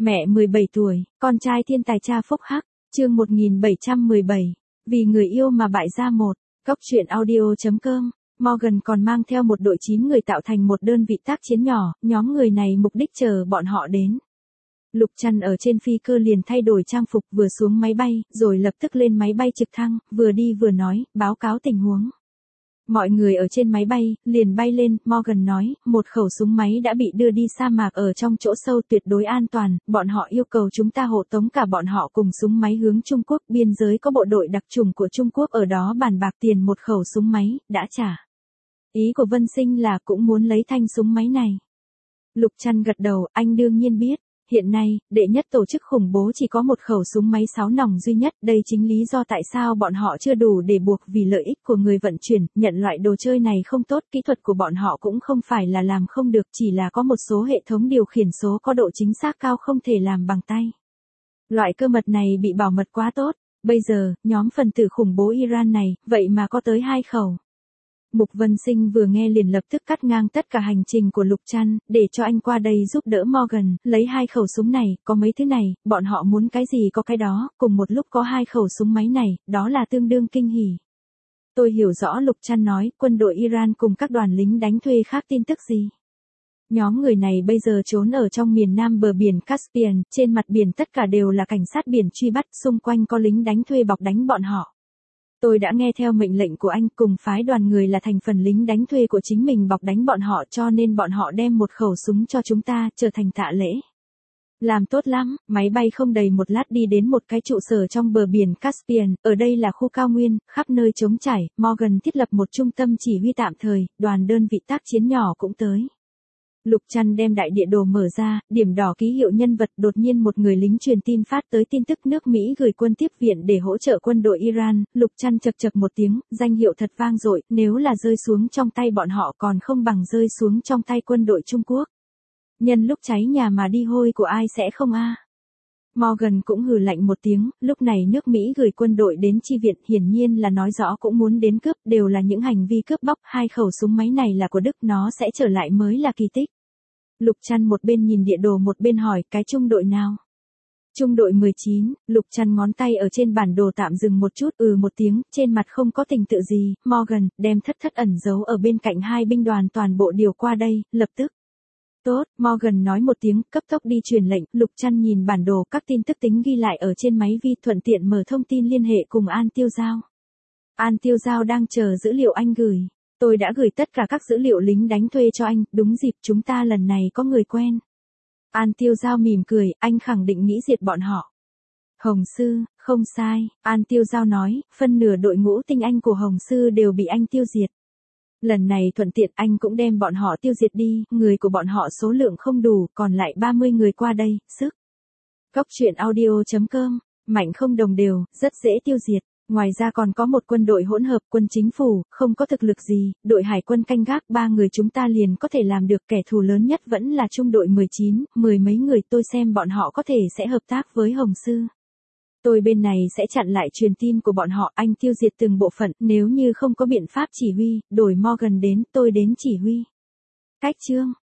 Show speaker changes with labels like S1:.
S1: Mẹ 17 tuổi, con trai thiên tài cha phúc hắc, chương 1717, vì người yêu mà bại gia một, góc truyện audio.com. Morgan còn mang theo một đội 9 người tạo thành một đơn vị tác chiến nhỏ, nhóm người này mục đích chờ bọn họ đến. Lục Trăn ở trên phi cơ liền thay đổi trang phục vừa xuống máy bay, rồi lập tức lên máy bay trực thăng, vừa đi vừa nói, báo cáo tình huống. Mọi người ở trên máy bay, liền bay lên, Morgan nói, một khẩu súng máy đã bị đưa đi sa mạc ở trong chỗ sâu tuyệt đối an toàn, bọn họ yêu cầu chúng ta hộ tống cả bọn họ cùng súng máy hướng Trung Quốc, biên giới có bộ đội đặc chủng của Trung Quốc ở đó bàn bạc tiền một khẩu súng máy, đã trả. Ý của Vân Sinh là cũng muốn lấy thanh súng máy này. Lục Trăn gật đầu, anh đương nhiên biết. Hiện nay, đệ nhất tổ chức khủng bố chỉ có một khẩu súng máy 6 nòng duy nhất, đây chính lý do tại sao bọn họ chưa đủ để buộc vì lợi ích của người vận chuyển, nhận loại đồ chơi này không tốt, kỹ thuật của bọn họ cũng không phải là làm không được, chỉ là có một số hệ thống điều khiển số có độ chính xác cao không thể làm bằng tay. Loại cơ mật này bị bảo mật quá tốt, bây giờ, nhóm phần tử khủng bố Iran này, vậy mà có tới 2 khẩu. Mục Vân Sinh vừa nghe liền lập tức cắt ngang tất cả hành trình của Lục Trăn, để cho anh qua đây giúp đỡ Morgan, lấy 2 khẩu súng này, có mấy thứ này, bọn họ muốn cái gì có cái đó, cùng một lúc có 2 khẩu súng máy này, đó là tương đương kinh hỉ. Tôi hiểu rõ Lục Trăn nói, quân đội Iran cùng các đoàn lính đánh thuê khác tin tức gì. Nhóm người này bây giờ trốn ở trong miền nam bờ biển Caspian, trên mặt biển tất cả đều là cảnh sát biển truy bắt, xung quanh có lính đánh thuê bọc đánh bọn họ. Tôi đã nghe theo mệnh lệnh của anh cùng phái đoàn người là thành phần lính đánh thuê của chính mình bọc đánh bọn họ cho nên bọn họ đem một khẩu súng cho chúng ta trở thành tạ lễ. Làm tốt lắm, máy bay không đầy một lát đi đến một cái trụ sở trong bờ biển Caspian, ở đây là khu cao nguyên, khắp nơi trống trải, Morgan thiết lập một trung tâm chỉ huy tạm thời, đoàn đơn vị tác chiến nhỏ cũng tới. Lục Trăn đem đại địa đồ mở ra, điểm đỏ ký hiệu nhân vật, đột nhiên một người lính truyền tin phát tới tin tức nước Mỹ gửi quân tiếp viện để hỗ trợ quân đội Iran, Lục Trăn chập chập một tiếng, danh hiệu thật vang dội, nếu là rơi xuống trong tay bọn họ còn không bằng rơi xuống trong tay quân đội Trung Quốc. Nhân lúc cháy nhà mà đi hôi của ai sẽ không a? Morgan cũng hừ lạnh một tiếng, lúc này nước Mỹ gửi quân đội đến chi viện hiển nhiên là nói rõ cũng muốn đến cướp, đều là những hành vi cướp bóc, 2 khẩu súng máy này là của Đức, nó sẽ trở lại mới là kỳ tích. Lục Trăn một bên nhìn địa đồ một bên hỏi, cái trung đội nào? Trung đội 19, Lục Trăn ngón tay ở trên bản đồ tạm dừng một chút, một tiếng, trên mặt không có tình tự gì, Morgan, đem thất ẩn giấu ở bên cạnh 2 binh đoàn toàn bộ điều qua đây, lập tức. Tốt, Morgan nói một tiếng, cấp tốc đi truyền lệnh, Lục Trăn nhìn bản đồ các tin tức tính ghi lại ở trên máy vi thuận tiện mở thông tin liên hệ cùng An Tiêu Giao. An Tiêu Giao đang chờ dữ liệu anh gửi. Tôi đã gửi tất cả các dữ liệu lính đánh thuê cho anh, đúng dịp chúng ta lần này có người quen. An Tiêu Giao mỉm cười, anh khẳng định nghĩ diệt bọn họ. Hồng Sư, không sai, An Tiêu Giao nói, phân nửa đội ngũ tinh anh của Hồng Sư đều bị anh tiêu diệt. Lần này thuận tiện anh cũng đem bọn họ tiêu diệt đi, người của bọn họ số lượng không đủ, còn lại 30 người qua đây, sức. Góc truyện audio.com, mạnh không đồng đều, rất dễ tiêu diệt. Ngoài ra còn có một quân đội hỗn hợp, quân chính phủ, không có thực lực gì, đội hải quân canh gác 3 người chúng ta liền có thể làm được, kẻ thù lớn nhất vẫn là trung đội 19, 10 mấy người, tôi xem bọn họ có thể sẽ hợp tác với Hồng Sư. Tôi bên này sẽ chặn lại truyền tin của bọn họ, anh tiêu diệt từng bộ phận, nếu như không có biện pháp chỉ huy, đổi Morgan đến, tôi đến chỉ huy. Cách chương.